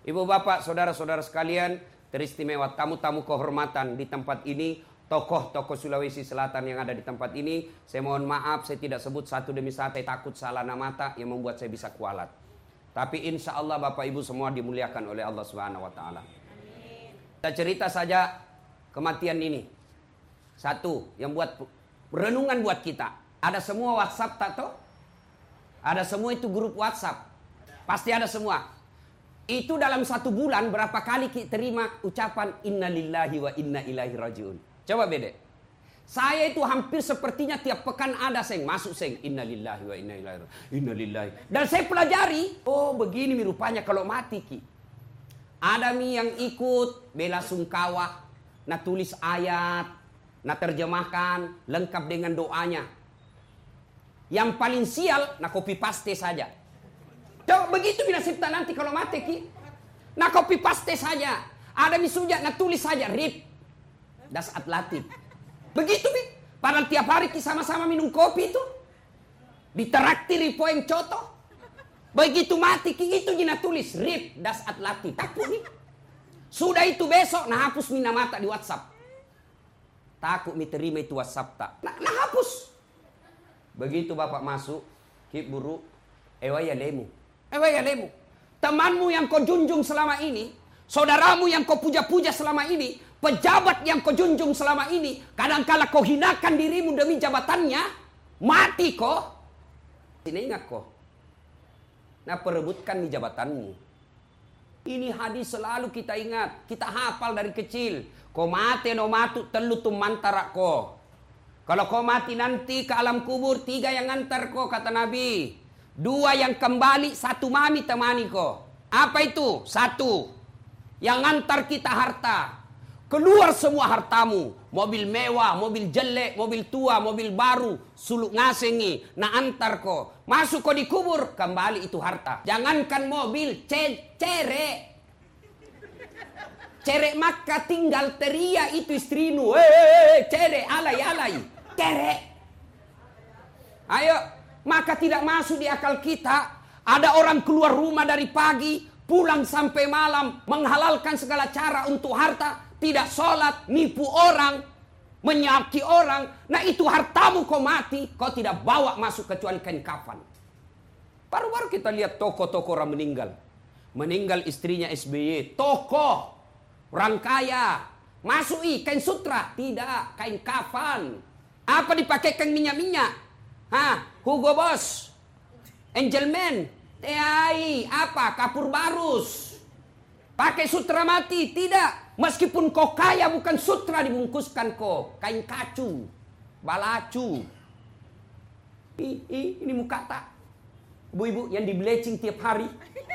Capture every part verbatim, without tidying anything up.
Ibu bapak, saudara-saudara sekalian, teristimewa tamu-tamu kehormatan di tempat ini, tokoh-tokoh Sulawesi Selatan yang ada di tempat ini. Saya mohon maaf, saya tidak sebut satu demi satu, takut salah nama yang membuat saya bisa kualat. Tapi insya Allah bapak ibu semua dimuliakan oleh Allah Subhanahu Wa Taala. Kita cerita saja kematian ini. Satu, yang buat renungan buat kita. Ada semua WhatsApp tak toh? Ada semua itu grup WhatsApp. Pasti ada semua. Itu dalam satu bulan berapa kali kita terima ucapan innalillahi wa inna ilaihi rajiun. Coba beda. Saya itu hampir sepertinya tiap pekan ada seng masuk seng innalillahi wa inna ilaihi rajiun. Innalillahi. Dan saya pelajari, oh begini rupanya kalau mati ki. Ada mi yang ikut bela sungkawa, nah tulis ayat, nah terjemahkan lengkap dengan doanya. Yang paling sial, nah copy paste saja. Coba begitu bila sipta nanti kalau mati ki. Nah copy paste saja. Ada misuja, nah tulis saja rip. Das atlatif. Begitu bi. Padahal tiap hari ki sama-sama minum kopi itu. Diteraktiri poin coto. Begitu mati ki itu gina tulis rip das atlatif. Takut nih. Sudah itu besok nah hapus mina mata di WhatsApp. Takut mi terima itu WhatsApp tak. Nah, nah hapus. Begitu bapak masuk, ki buru, ewaya lemu. Ewaya lemu. Temanmu yang kau junjung selama ini, saudaramu yang kau puja-puja selama ini, pejabat yang kau junjung selama ini, kadangkala kau hinakan dirimu demi jabatannya, mati kau. Ini ingat kau. Nah perebutkan di jabatanmu. Ini hadis selalu kita ingat, kita hafal dari kecil. Kau mati no matu telu tum mantara kau. Kalau kau mati nanti ke alam kubur, tiga yang ngantar kau kata Nabi. Dua yang kembali, satu mami temani kau. Apa itu? Satu, yang ngantar kita harta. Keluar semua hartamu. Mobil mewah, mobil jelek, mobil tua, mobil baru. Suluk ngasengi, nah antar kau. Masuk kau di kubur, kembali itu harta. Jangankan mobil, ce cerek. Cerek maka tinggal teria itu istrinu. Hei, cerek, alay, alay. Cerek. Ayo, maka tidak masuk di akal kita. Ada orang keluar rumah dari pagi, pulang sampai malam, menghalalkan segala cara untuk harta. Tidak sholat, nipu orang, menyaki orang. Nah itu hartamu kau mati, kau tidak bawa masuk kecuali kain kafan. Baru-baru kita lihat tokoh-tokoh orang meninggal. Meninggal istrinya S B Y, tokoh, orang kaya. Masuk i, kain sutra, tidak, kain kafan. Apa dipakaikan minyak-minyak? Hah, Hugo Boss, Angelman, T I, apa, kapur barus. Pakai sutra mati, tidak. Meskipun kau kaya bukan sutra dibungkuskan kau. Kain kacu, balacu. Ih, ih, ini muka tak. Ibu-ibu yang di bleaching tiap hari.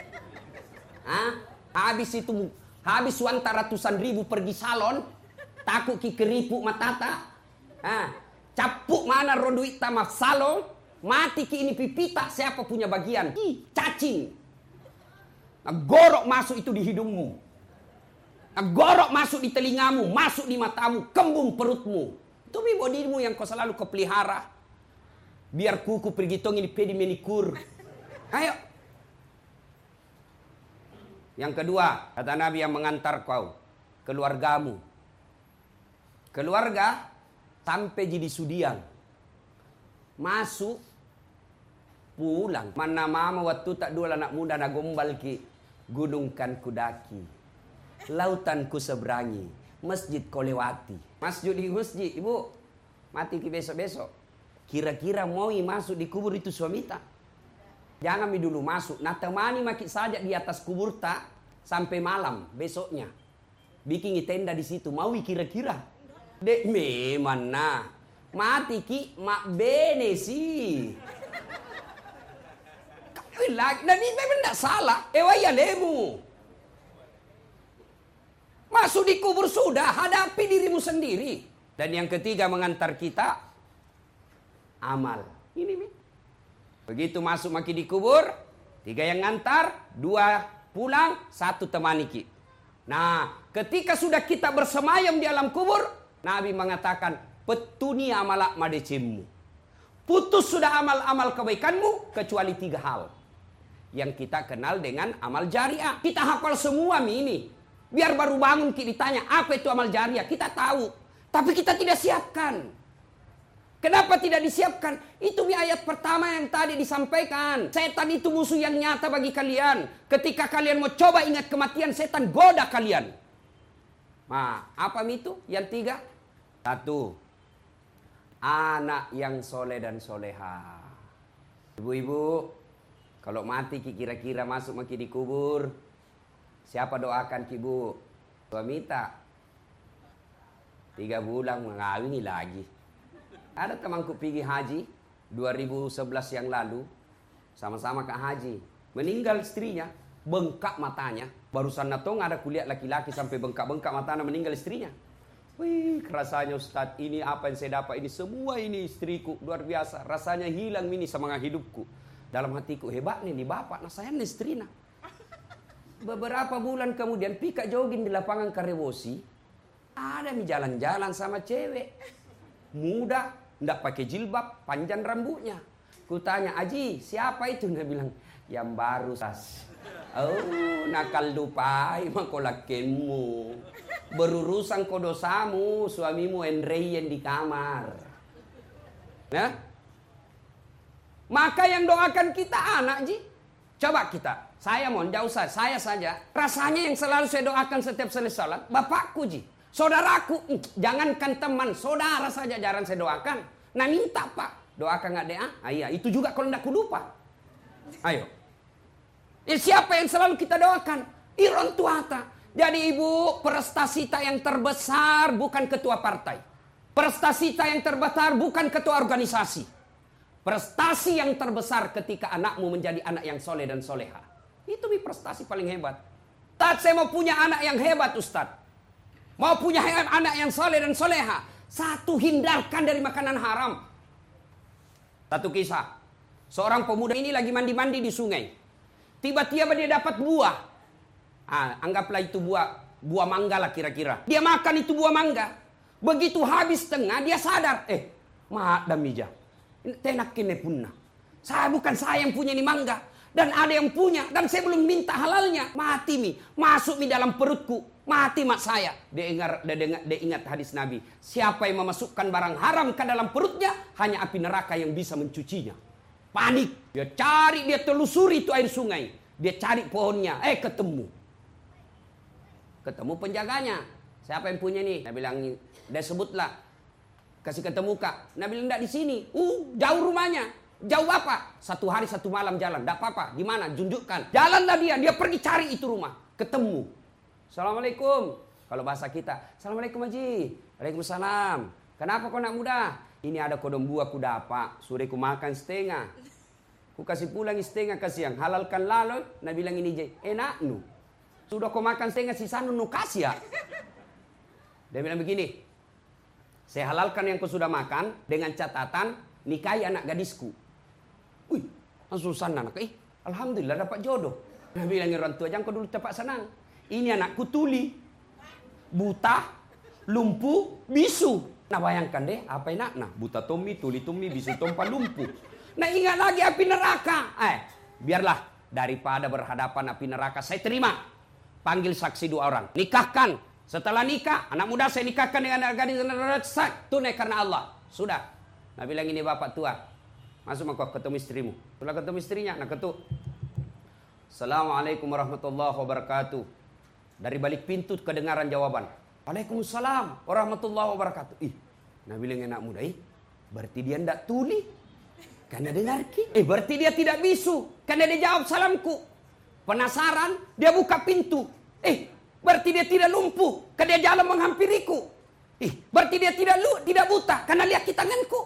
Hah? Habis itu, habis wanta ratusan ribu pergi salon. Takut ki keripuk matata. Hah? Capuk mana ronduit tamak salon. Mati ki ini pipita siapa punya bagian. Ih, cacing. Nah, gorok masuk itu di hidungmu. Gorok masuk di telingamu, masuk di matamu, kembung perutmu. Itu bodimu yang kau selalu kau pelihara. Biar kuku pergi tong ini pedi menikur. Ayo. Yang kedua, kata Nabi yang mengantar kau, keluargamu. Keluarga sampai jadi sudiang. Masuk, pulang. Mana mama waktu tak dua anak muda na gombal ki, gunungkan kudaki. Lautan ku seberangi, masjid kau lewati. Masjid di masjid, ibu, mati ki besok-besok. Kira-kira mau masuk di kubur itu suami tak? Jangan mi dulu masuk. Nah temani maki saja di atas kubur tak sampai malam besoknya. Bikin tenda di situ. Mau kira-kira? Dek memang nah. Mati ki mak bene sih. Dan ini memang tidak salah. Ewaya lemu. Masuk di kubur sudah, hadapi dirimu sendiri. Dan yang ketiga mengantar kita, amal. Ini nih. Begitu masuk maki di kubur, tiga yang ngantar, dua pulang, satu temani ki. Nah, ketika sudah kita bersemayam di alam kubur, Nabi mengatakan, petuni amalak madecimmu. Putus sudah amal-amal kebaikanmu, kecuali tiga hal. yang kita kenal dengan amal jariah. Kita hafal semua mi ini. Biar baru bangun kita ditanya apa itu amal jariah, kita tahu. Tapi kita tidak siapkan. Kenapa tidak disiapkan? Itu mi ayat pertama yang tadi disampaikan. Setan itu musuh yang nyata bagi kalian. Ketika kalian mau coba ingat kematian, setan goda kalian. Nah, apa mi itu? Yang tiga. Satu. Anak yang soleh dan soleha. Ibu-ibu, kalau mati kira-kira masuk maki di kubur, siapa doakan ki bu? Suami tak. Tiga bulan mengawini lagi. Ada temanku pergi haji dua ribu sebelas yang lalu, sama-sama ke haji. Meninggal istrinya, bengkak matanya. Barusan natong ada kuliah laki-laki sampai bengkak-bengkak matanya, meninggal istrinya. Wih, rasanya Ustadz, ini apa yang saya dapat ini, semua ini istriku, luar biasa. Rasanya hilang ini semangat hidupku. Dalam hatiku, hebat nih, nih bapak, nah saya nih istrinya. Beberapa bulan kemudian, pika jogging di lapangan Karebosi, ada nih jalan-jalan sama cewek. Muda, ndak pakai jilbab, panjang rambutnya. Ku tanya, Aji, siapa itu? Dia bilang, yang baru, Sas. Oh, nakal dupai, makolakenmu. Berurusan kau dosamu, suamimu enreyen di kamar. Nah, maka yang doakan kita anak, Ji. Coba kita, saya mohon jauh saya, saya saja. Rasanya yang selalu saya doakan setiap selesai salat, bapakku, Ji. Saudaraku, jangankan teman, saudara saja jarang saya doakan. Nah minta pak, doakan nggak deh? Ah iya, itu juga kalau nggak lupa. Ayo. Ya, siapa yang selalu kita doakan? Iron tuata. Jadi ibu, prestasi yang terbesar bukan ketua partai. Prestasi yang terbesar bukan ketua organisasi. Prestasi yang terbesar ketika anakmu menjadi anak yang soleh dan soleha. Itu prestasi paling hebat. Tad saya mau punya anak yang hebat Ustadz. Mau punya anak yang soleh dan soleha. Satu, hindarkan dari makanan haram. Satu kisah. Seorang pemuda ini lagi mandi-mandi di sungai. Tiba-tiba dia dapat buah. Ah, anggaplah itu buah buah mangga lah kira-kira. Dia makan itu buah mangga. Begitu habis tengah dia sadar. Eh, mak damija. Tenak kene punna. Saya bukan saya yang punya ini mangga. Dan ada yang punya. Dan saya belum minta halalnya. Mati mi. Masuk mi dalam perutku. Mati mak saya. Dia ingat, dia, ingat, dia ingat hadis Nabi. Siapa yang memasukkan barang haram ke dalam perutnya, hanya api neraka yang bisa mencucinya. Panik. Dia cari, dia telusuri itu air sungai. Dia cari pohonnya. Eh ketemu. Ketemu penjaganya. Siapa yang punya nih? Dia bilang, dia sebutlah. Kasih ketemu kak. Dia bilang, enggak di sini. Uh, jauh rumahnya. Jauh apa? Satu hari satu malam jalan. Enggak apa-apa. Di mana? Tunjukkan. Jalanlah dia. Dia pergi cari itu rumah. Ketemu. Assalamualaikum. Kalau bahasa kita, Assalamualaikum Haji. Waalaikumsalam. Kenapa kau nak muda? Ini ada kodong buah ku dapat. Sore ku makan setengah. Ku kasih pulang setengah kasih yang halalkan lalu. Nah bilang ini je, enak nu. Sudah kau makan setengah sisa nu kasih ya. Dia bilang begini. Saya halalkan yang kau sudah makan dengan catatan nikahi anak gadisku. Wih, langsung senang. Eh, alhamdulillah dapat jodoh. Nah bilang orang tua jangan kau dulu tepat senang. Ini anakku tuli, buta, lumpuh, bisu. Nah bayangkan deh, apa enak? Nah buta Tommy, tuli Tommy, bisu Tompa, lumpuh. Nah ingat lagi api neraka. Eh, biarlah daripada berhadapan api neraka, saya terima. Panggil saksi dua orang, nikahkan. Setelah nikah, anak muda saya nikahkan dengan anak gadis tunai karena Allah. Sudah. Nah bilang ini bapak tua, masuk kau ketemu istrimu. Setelah ketemu istrinya, nah ketuk. Assalamualaikum warahmatullahi wabarakatuh. Dari balik pintu kedengaran jawaban. Waalaikumsalam warahmatullahi wabarakatuh. Ih, nah bilang anak muda, ih, berarti dia tidak tuli. Karena dengar ki. Eh, berarti dia tidak bisu. Karena dia jawab salamku. Penasaran, dia buka pintu. Eh, berarti dia tidak lumpuh. Karena dia jalan menghampiriku. Ih, berarti dia tidak lu, tidak buta. Karena lihat di tanganku.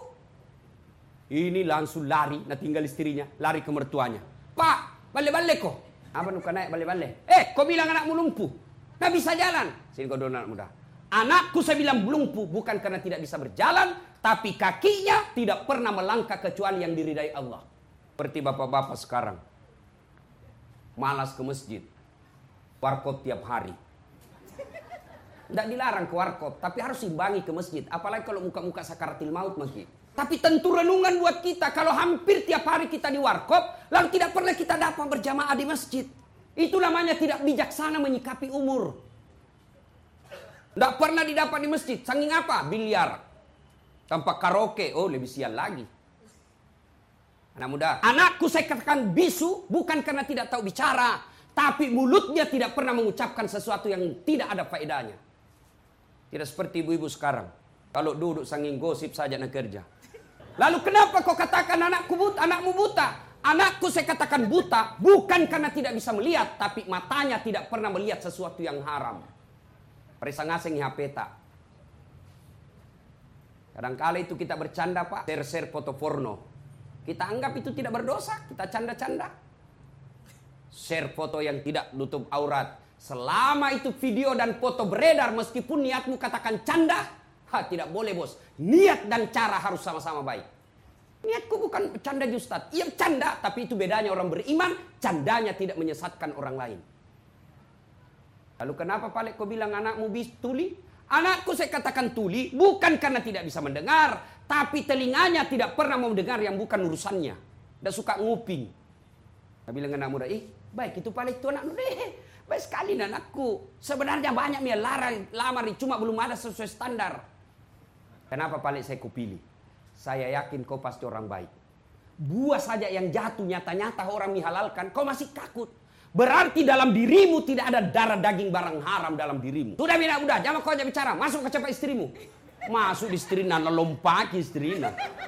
Ini langsung lari, nah tinggal istrinya. Lari ke mertuanya. Pak, balik-balik kok. Apa nuka naik balik-balik? Eh, kau bilang anakmu lumpuh. Nggak bisa jalan. Sini kau doa anak muda. Anakku saya bilang lumpuh bukan karena tidak bisa berjalan, tapi kakinya tidak pernah melangkah kecuali yang diridai Allah. Seperti bapak-bapak sekarang. Malas ke masjid. Warkop tiap hari. Tidak dilarang ke warkop, tapi harus imbangi ke masjid. Apalagi kalau muka-muka sakaratil maut masjid. Tapi tentu renungan buat kita. Kalau hampir tiap hari kita di warkop, lalu tidak pernah kita dapat berjamaah di masjid. Itu namanya tidak bijaksana menyikapi umur. Tidak pernah didapat di masjid. Saking apa? Biliar. Tanpa karaoke. Oh, lebih sial lagi. Anak muda. Anakku saya katakan bisu bukan karena tidak tahu bicara. Tapi mulutnya tidak pernah mengucapkan sesuatu yang tidak ada faedahnya. Tidak seperti ibu-ibu sekarang. Kalau duduk saking gosip saja nak kerja. Lalu kenapa kau katakan anakku buta, anakmu buta? Anakku saya katakan buta bukan karena tidak bisa melihat, tapi matanya tidak pernah melihat sesuatu yang haram. Perisa ngaseng H P tak. Kadang-kala itu kita bercanda pak, share-share foto porno. Kita anggap itu tidak berdosa, kita canda-canda. Share foto yang tidak nutup aurat. Selama itu video dan foto beredar, meskipun niatmu katakan canda, ha, tidak boleh bos. Niat dan cara harus sama-sama baik. Niatku bukan canda Ustaz. Iya canda, tapi itu bedanya orang beriman. Candanya tidak menyesatkan orang lain. Lalu kenapa Pak kau bilang anakmu bis tuli? Anakku saya katakan tuli bukan karena tidak bisa mendengar, tapi telinganya tidak pernah mau mendengar yang bukan urusannya. Dia suka nguping. Dia bilang anak muda, ih baik itu Pak itu anak muda. Eh, baik sekali anakku. Sebenarnya banyak yang lamar, lamar cuma belum ada sesuai standar. Kenapa Pak saya kupilih? Saya yakin kau pasti orang baik. Buah saja yang jatuh nyata-nyata orang dihalalkan, kau masih takut. Berarti dalam dirimu tidak ada darah daging barang haram dalam dirimu. Sudah bila udah, jangan kau aja bicara. Masuk ke cepat istrimu. Masuk di istrina, lompat istrina.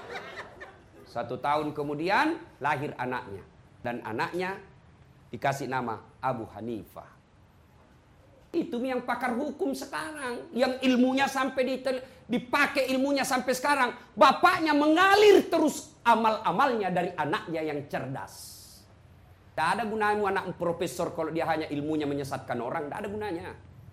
Satu tahun kemudian lahir anaknya. Dan anaknya dikasih nama Abu Hanifah. Itu yang pakar hukum sekarang. Yang ilmunya sampai dipakai ilmunya sampai sekarang. Bapaknya mengalir terus amal-amalnya dari anaknya yang cerdas. Tidak ada gunanya anak profesor kalau dia hanya ilmunya menyesatkan orang. Tidak ada gunanya.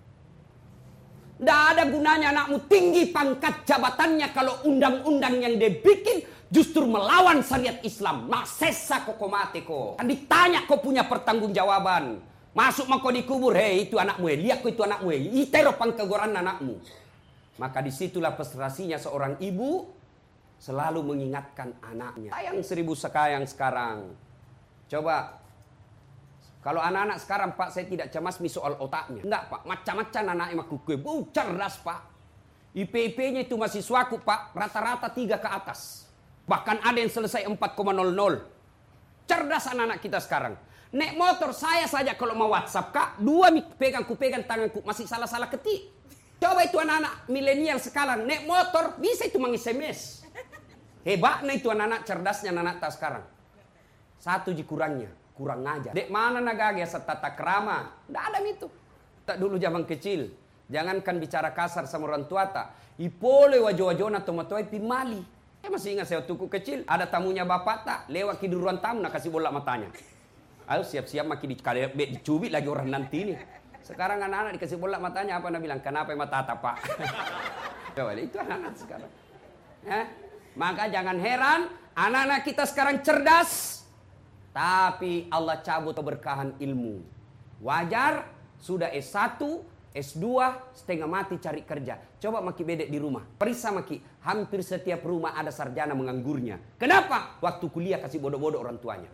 Tidak ada gunanya anakmu tinggi pangkat jabatannya kalau undang-undang yang dia bikin justru melawan syariat Islam. Masesa kokomate ko. Kan ditanya kau punya pertanggungjawaban. Masuk mako dikubur, hei itu anakmu, lihat kau itu anakmu, itero pangkegoran anakmu. Maka disitulah prestasinya seorang ibu selalu mengingatkan anaknya. Sayang seribu sekayang sekarang. Coba, kalau anak-anak sekarang pak saya tidak cemas soal otaknya. Enggak pak, macam-macam anaknya makuke, bu cerdas pak. I P I P-nya itu mahasiswaku pak, rata-rata tiga ke atas. Bahkan ada yang selesai empat koma nol nol. Cerdas anak-anak kita sekarang. Nek motor saya saja kalau mau WhatsApp kak, dua pegang ku pegang tanganku masih salah-salah ketik. Coba itu anak-anak milenial sekarang nek motor bisa itu meng-S M S. Hebatnya itu anak-anak cerdasnya anak-anak tak sekarang. Satu kurangnya, kurang ajar. Dek mana nagagya setata kerama? Nggak ada itu. Tak dulu zaman kecil. Jangankan bicara kasar sama orang tua tak. Ipole wajo-wajona tomatoi pimali. Eh masih ingat saya waktu kecil ada tamunya bapak tak lewat di ruang tamu nak kasih bola matanya. Ayo siap-siap makin dicubit lagi orang nanti ini. Sekarang anak-anak dikasih bola matanya apa anda bilang? Kenapa mata tata pak? Coba itu anak-anak sekarang. Eh? Maka jangan heran anak-anak kita sekarang cerdas. Tapi Allah cabut keberkahan ilmu. Wajar sudah S satu, S dua, setengah mati cari kerja. Coba maki bedek di rumah. Perisa maki, hampir setiap rumah ada sarjana menganggurnya. Kenapa? Waktu kuliah kasih bodoh-bodoh orang tuanya.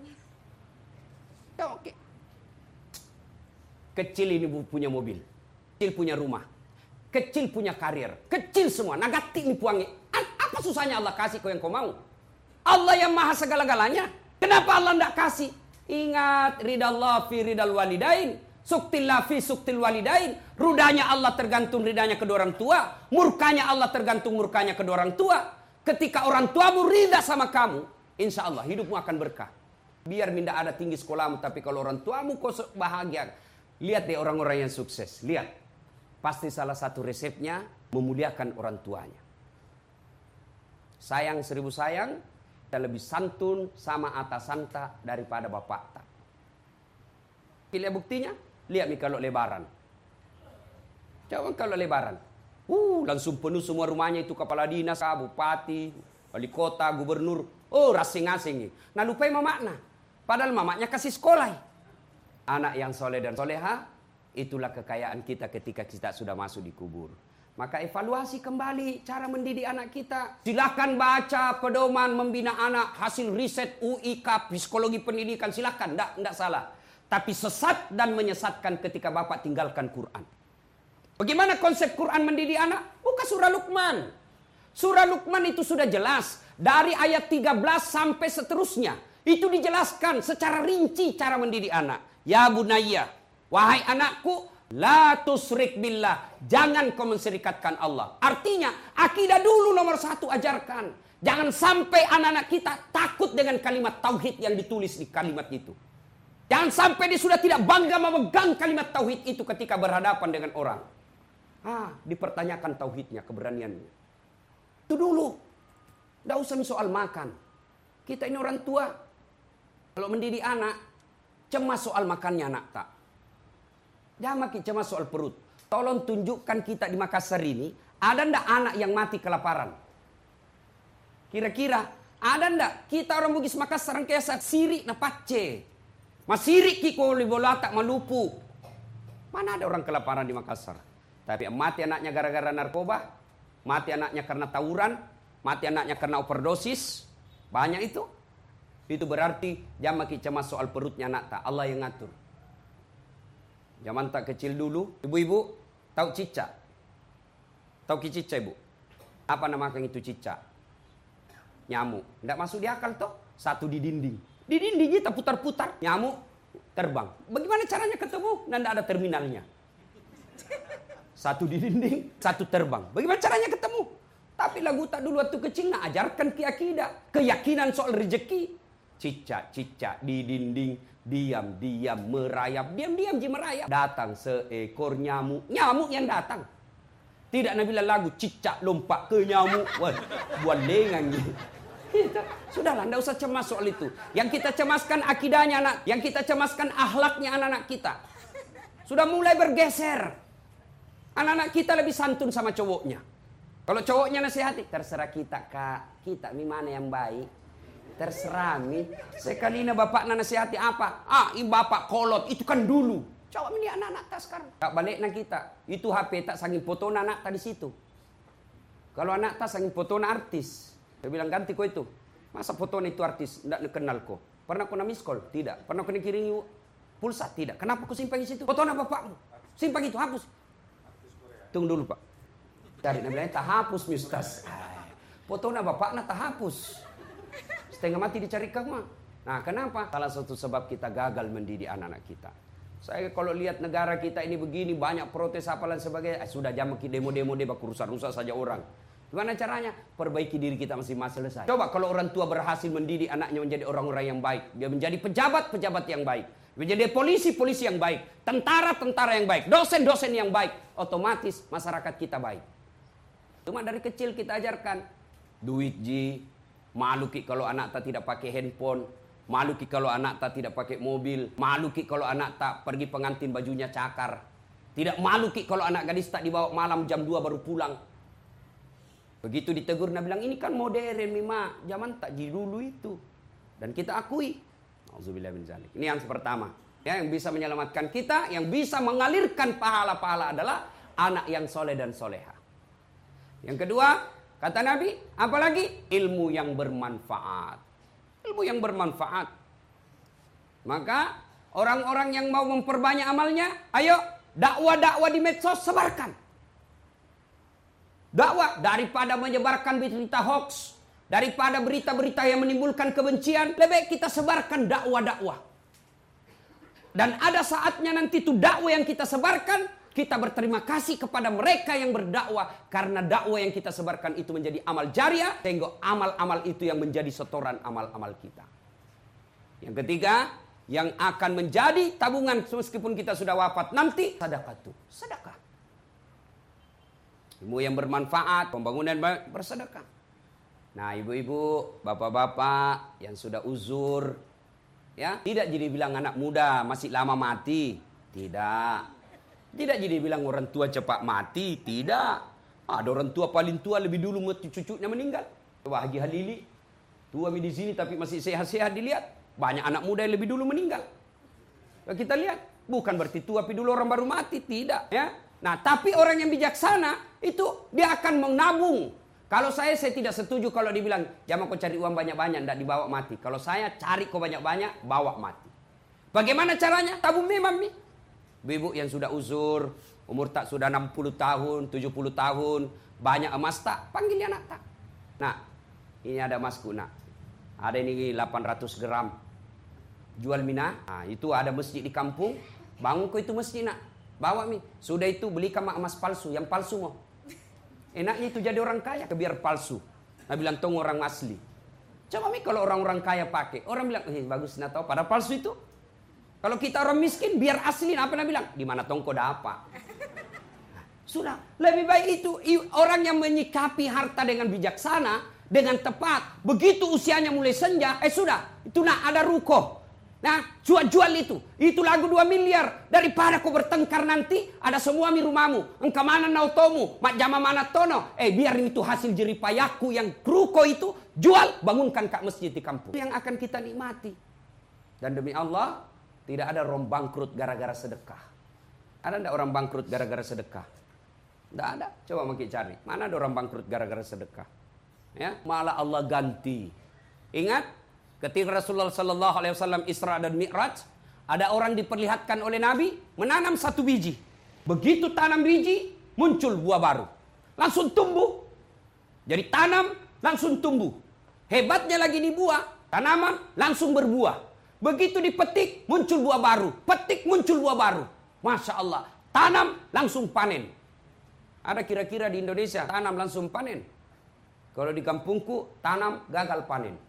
Ya, oke. Kecil ini punya mobil. Kecil punya rumah. Kecil punya karir. Kecil semua. Nagati ini puangi. Apa susahnya Allah kasih kau yang kau mau? Allah yang maha segala-galanya. Kenapa Allah tidak kasih? Ingat, ridallah fi ridal walidain. Suktillah fi suktil walidain. Rudanya Allah tergantung ridanya kedua orang tua. Murkanya Allah tergantung murkanya kedua orang tua. Ketika orang tuamu rida sama kamu, insya Allah hidupmu akan berkah. Biar minda ada tinggi sekolahmu, tapi kalau orang tuamu kau bahagia. Lihat deh orang-orang yang sukses. Lihat. Pasti salah satu resepnya memuliakan orang tuanya. Sayang seribu sayang, kita lebih santun sama atasanta daripada bapak tak. Lihat buktinya, lihat nih kalau lebaran. Coba kalau lebaran. Uh, langsung penuh semua rumahnya itu kepala dinas, bupati, wali kota, gubernur. Oh, rasing-asing. Nah lupa mamakna. Padahal mamaknya kasih sekolah. Anak yang soleh dan soleha, itulah kekayaan kita ketika kita sudah masuk di kubur. Maka evaluasi kembali cara mendidik anak kita. Silakan baca pedoman membina anak hasil riset U I K psikologi pendidikan, silakan, enggak enggak salah. Tapi sesat dan menyesatkan ketika Bapak tinggalkan Quran. Bagaimana konsep Quran mendidik anak? Buka surah Luqman. Surah Luqman itu sudah jelas dari ayat tiga belas sampai seterusnya. Itu dijelaskan secara rinci cara mendidik anak. Ya bunayya, wahai anakku, la tusrik billah. Jangan kau menserikatkan Allah. Artinya, akidah dulu nomor satu ajarkan. Jangan sampai anak-anak kita takut dengan kalimat tauhid yang ditulis di kalimat itu. Jangan sampai dia sudah tidak bangga memegang kalimat tauhid itu ketika berhadapan dengan orang. Ah, dipertanyakan tauhidnya, keberaniannya. Itu dulu. Tidak usah soal makan. Kita ini orang tua. Kalau mendidik anak, cemas soal makannya anak tak. Jangan makin cemas soal perut. Tolong tunjukkan kita di Makassar ini, ada ndak anak yang mati kelaparan? Kira-kira, ada ndak kita orang Bugis Makassar yang kesa sirik na pace. Masirik kiko libolata malupu. Mana ada orang kelaparan di Makassar? Tapi mati anaknya gara-gara narkoba, mati anaknya karena tawuran, mati anaknya karena overdosis. Banyak itu. Itu berarti jangan makin cemas soal perutnya anak tak. Allah yang ngatur. Zaman tak kecil dulu, ibu-ibu tahu cicak? Tahu cicak ibu? Apa namakan itu cicak? Nyamuk. Tidak masuk di akal toh? Satu di dinding. Di dinding kita putar-putar. Nyamuk terbang. Bagaimana caranya ketemu? Dan tidak ada terminalnya. Satu di dinding, satu terbang. Bagaimana caranya ketemu? Tapi lagu tak dulu waktu kecil nak ajarkan keyakinan. Keyakinan soal rezeki. Cicak-cicak di dinding. Diam-diam merayap. Diam-diam je merayap. Datang seekor nyamuk. Nyamuk yang datang. Tidak Nabi lagu cicak lompat ke nyamuk. Wah, buat lengan je. Sudahlah, tidak usah cemas soal itu. Yang kita cemaskan akidahnya anak. Yang kita cemaskan akhlaknya anak-anak kita. Sudah mulai bergeser. Anak-anak kita lebih santun sama cowoknya. Kalau cowoknya nasihati, terserah kita kak. Kita ini mana yang baik. Terserah mi. Sekalina bapak nasihati apa? Ah, ini bapak kolot. Itu kan dulu. Coba ini anak-anak tak sekarang. Tak balik na kita. Itu H P tak sangin foto anak tak di situ. Kalau anak tak sangin foto na artis. Dia bilang ganti kau itu. Masa foto itu artis? Tidak kenal kau. Pernah kau na miss call? Tidak. Pernah kau kirim pulsa? Tidak. Kenapa kau simpan di situ? Foto na bapakmu. Simpan itu, hapus. Tunggu dulu pak. Cari na bilang tak hapus mi Ustaz. Foto na bapak na tak hapus. Setengah mati dicari kamu. Nah, kenapa? Salah satu sebab kita gagal mendidik anak-anak kita. Saya kalau lihat negara kita ini begini, banyak protes apa dan sebagainya. Eh, sudah jangan demo-demo, demo rusak-rusak saja orang. Gimana caranya? Perbaiki diri kita masing-masing selesai. Coba kalau orang tua berhasil mendidik anaknya menjadi orang-orang yang baik. Dia menjadi pejabat-pejabat yang baik. Menjadi polisi-polisi yang baik. Tentara-tentara yang baik. Dosen-dosen yang baik. Otomatis masyarakat kita baik. Cuma dari kecil kita ajarkan. Duit ji. Malu ki kalau anak tak tidak pakai handphone. Malu ki kalau anak tak tidak pakai mobil. Malu ki kalau anak tak pergi pengantin bajunya cakar. Tidak malu ki kalau anak gadis tak dibawa malam jam dua baru pulang. Begitu ditegur, dia bilang ini kan modern Mima. Zaman tak jadi dulu itu. Dan kita akui. Auzubillah min zalik. Ini yang pertama. Ya, yang bisa menyelamatkan kita, yang bisa mengalirkan pahala-pahala adalah anak yang soleh dan soleha. Yang kedua, kata Nabi, apalagi ilmu yang bermanfaat. Ilmu yang bermanfaat. Maka orang-orang yang mau memperbanyak amalnya, ayo dakwah-dakwah di medsos sebarkan. Dakwah daripada menyebarkan berita hoax, daripada berita-berita yang menimbulkan kebencian, lebih baik kita sebarkan dakwah-dakwah. Dan ada saatnya nanti itu dakwah yang kita sebarkan, kita berterima kasih kepada mereka yang berdakwah. Karena dakwah yang kita sebarkan itu menjadi amal jariah. Sehingga amal-amal itu yang menjadi setoran amal-amal kita. Yang ketiga, yang akan menjadi tabungan meskipun kita sudah wafat nanti, sedekah itu. Sedekah. Ilmu yang bermanfaat, pembangunan bersedekah. Nah ibu-ibu, bapak-bapak yang sudah uzur. Ya, tidak jadi bilang anak muda masih lama mati. Tidak. Tidak jadi bilang orang tua cepat mati, tidak. Ada orang tua paling tua lebih dulu mati cucunya meninggal. Wah Haji Halili, tua di sini tapi masih sehat-sehat dilihat. Banyak anak muda yang lebih dulu meninggal. Kita lihat, bukan berarti tua tapi dulu orang baru mati, tidak. Ya. Nah, tapi orang yang bijaksana itu dia akan menabung. Kalau saya, saya tidak setuju kalau dibilang, jangan kau cari uang banyak-banyak, tidak dibawa mati. Kalau saya cari kau banyak-banyak, bawa mati. Bagaimana caranya? Tabung memang nih. Ibu yang sudah uzur, umur tak sudah enam puluh tahun, tujuh puluh tahun, banyak emas tak, panggil dia nak tak. Nah, ini ada emasku nak. Ada ini delapan ratus gram. Jual mina. Nah, itu ada masjid di kampung. Bangun kau itu masjid nak. Bawa mi. Sudah itu belikan emas palsu, yang palsu mau. Enaknya itu jadi orang kaya, biar palsu. Nah bilang tong orang asli. Coba mi kalau orang-orang kaya pakai, orang bilang, eh bagus nah tahu, pada palsu itu. Kalau kita orang miskin, biar asli, apa nak bilang? Di mana tong kau dapat? Sudah, lebih baik itu orang yang menyikapi harta dengan bijaksana, dengan tepat. Begitu usianya mulai senja, eh sudah, itu nak ada ruko. Nah, jual-jual itu. Itu lagu dua miliar. Daripada kau bertengkar nanti, ada semua mi rumahmu. Engkau mana nautomu, mak jama mana tono. Eh, biar itu hasil jeripayaku yang ruko itu, jual, bangunkan kak masjid di kampung. Yang akan kita nikmati. Dan demi Allah, tidak ada orang bangkrut gara-gara sedekah. Ada enggak orang bangkrut gara-gara sedekah? Tidak ada. Coba makin cari. Mana ada orang bangkrut gara-gara sedekah? Ya, malah Allah ganti. Ingat? Ketika Rasulullah Sallallahu Alaihi Wasallam Isra dan Mi'raj, ada orang diperlihatkan oleh Nabi menanam satu biji. Begitu tanam biji, muncul buah baru. Langsung tumbuh. Jadi tanam, langsung tumbuh. Hebatnya lagi di buah, tanaman langsung berbuah. Begitu dipetik, muncul buah baru. Petik, muncul buah baru. Masya Allah. Tanam, langsung panen. Ada kira-kira di Indonesia, tanam langsung panen. Kalau di kampungku, tanam gagal panen.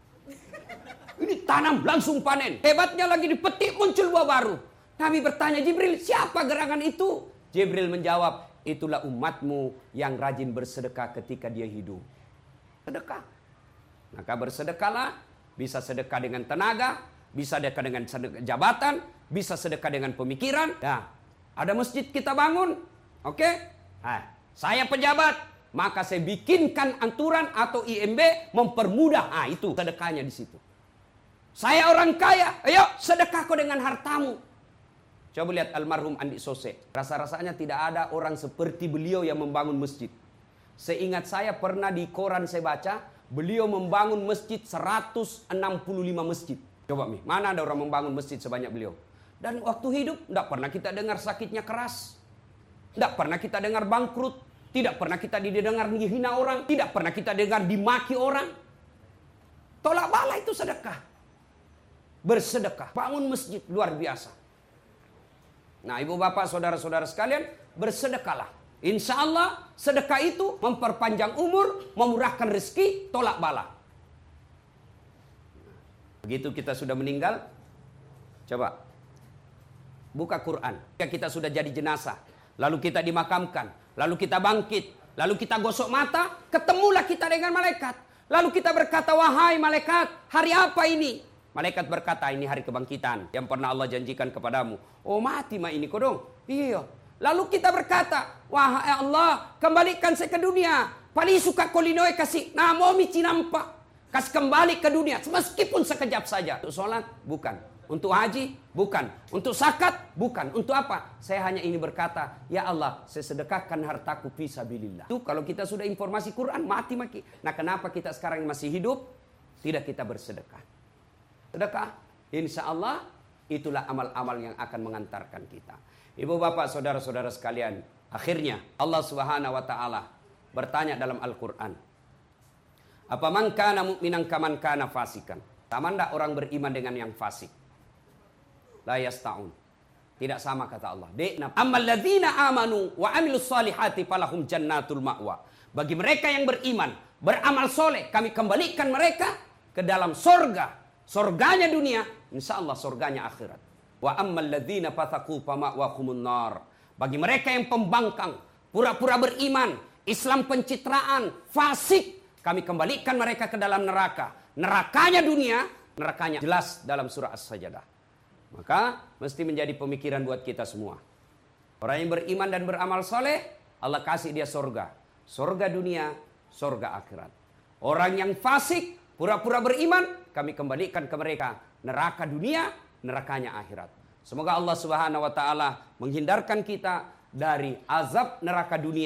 Ini tanam langsung panen. Hebatnya lagi dipetik muncul buah baru. Nabi bertanya Jibril, siapa gerangan itu? Jibril menjawab, itulah umatmu yang rajin bersedekah ketika dia hidup. Sedekah. Maka bersedekahlah. Bisa sedekah dengan tenaga. Bisa sedekah dengan jabatan. Bisa sedekah dengan pemikiran. Nah, ada masjid kita bangun. Oke? Nah, saya pejabat. Maka saya bikinkan aturan atau I M B mempermudah. Ah, itu sedekahnya di situ. Saya orang kaya, ayo sedekah kau dengan hartamu. Coba lihat almarhum Andi Sose. Rasa-rasanya tidak ada orang seperti beliau yang membangun masjid. Seingat saya pernah di koran saya baca, beliau membangun masjid seratus enam puluh lima masjid. Coba mi, mana ada orang membangun masjid sebanyak beliau? Dan waktu hidup, tidak pernah kita dengar sakitnya keras. Tidak pernah kita dengar bangkrut. Tidak pernah kita didengar dihina orang. Tidak pernah kita dengar dimaki orang. Tolak bala itu sedekah. Bersedekah, bangun masjid, luar biasa. Nah, ibu bapak, saudara-saudara sekalian, bersedekahlah. Insya Allah, sedekah itu memperpanjang umur, memurahkan rezeki, tolak bala. Begitu kita sudah meninggal, coba buka Quran. Kita sudah jadi jenazah, lalu kita dimakamkan, lalu kita bangkit, lalu kita gosok mata, ketemulah kita dengan malaikat. Lalu kita berkata, wahai malaikat, hari apa ini? Malaikat berkata, ini hari kebangkitan yang pernah Allah janjikan kepadamu. Oh, mati mah ini kok dong. Iya. Lalu kita berkata, wahai Allah, kembalikan saya ke dunia. Paling suka kolinoe kasih namomi cinampa. Kasih kembali ke dunia meskipun sekejap saja. Untuk sholat bukan, untuk haji bukan, untuk zakat bukan, untuk apa? Saya hanya ini berkata, ya Allah, saya sedekahkan hartaku fi sabilillah. Itu kalau kita sudah informasi Quran, mati maki. Nah, kenapa kita sekarang masih hidup tidak kita bersedekah? Sedekah, insya Allah itulah amal-amal yang akan mengantarkan kita. Ibu bapak, saudara-saudara sekalian, akhirnya Allah Subhanahu wa taala bertanya dalam Al-Qur'an. Apa man kana mu'minan kaman kana fasikan? Sama enggak orang beriman dengan yang fasik? La yasta'un. Tidak sama kata Allah. Dekna ammal ladzina amanu wa amilus solihati falahum jannatul ma'wa. Bagi mereka yang beriman, beramal soleh, kami kembalikan mereka ke dalam sorga. Sorganya dunia, insya Allah sorganya akhirat. Wa ammal ladzina fataqu fama'wahumun nar. Bagi mereka yang pembangkang, pura-pura beriman, Islam pencitraan, fasik, kami kembalikan mereka ke dalam neraka. Nerakanya dunia, nerakanya jelas dalam surah As-Sajdah. Maka mesti menjadi pemikiran buat kita semua. Orang yang beriman dan beramal soleh, Allah kasih dia sorga. Sorga dunia, sorga akhirat. Orang yang fasik, pura-pura beriman, kami kembalikan ke mereka neraka dunia, nerakanya akhirat. Semoga Allah Subhanahu wa taala menghindarkan kita dari azab neraka dunia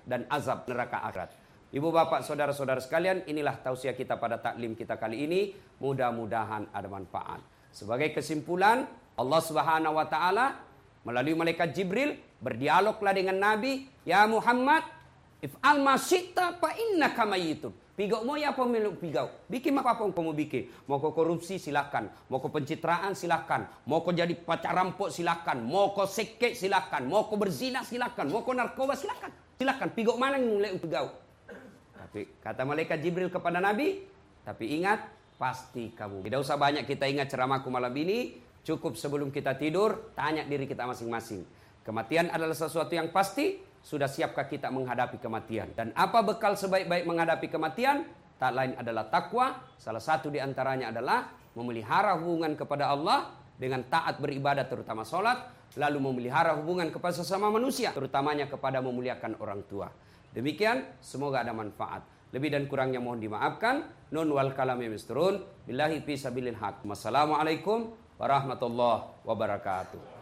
dan azab neraka akhirat. Ibu bapak saudara-saudara sekalian, inilah tausiah kita pada taklim kita kali ini. Mudah-mudahan ada manfaat. Sebagai kesimpulan, Allah Subhanahu wa taala melalui malaikat Jibril berdialoglah dengan Nabi, "Ya Muhammad, if'al ma syi'ta fa innaka mayyitun." Pigau mau ya apa meluk pigau? Bikin apa pun kamu bikin. Mau kau korupsi silakan, mau kau pencitraan silakan, mau kau jadi pacar rampok silakan, mau kau sekek silakan, mau kau berzina silakan, mau kau narkoba silakan. Silakan, pigau mana yang mulai pigau? Tapi kata malaikat Jibril kepada Nabi, tapi ingat pasti kamu. Tidak usah banyak kita ingat ceramahku malam ini, cukup sebelum kita tidur tanya diri kita masing-masing. Kematian adalah sesuatu yang pasti. Sudah siapkah kita menghadapi kematian? Dan apa bekal sebaik-baik menghadapi kematian? Tak lain adalah takwa. Salah satu di antaranya adalah memelihara hubungan kepada Allah dengan taat beribadah, terutama sholat. Lalu memelihara hubungan kepada sesama manusia, terutamanya kepada memuliakan orang tua. Demikian, semoga ada manfaat. Lebih dan kurangnya mohon dimaafkan. Nun wal kalami misturun. Billahi fi sabilil haq. Wassalamualaikum warahmatullahi wabarakatuh.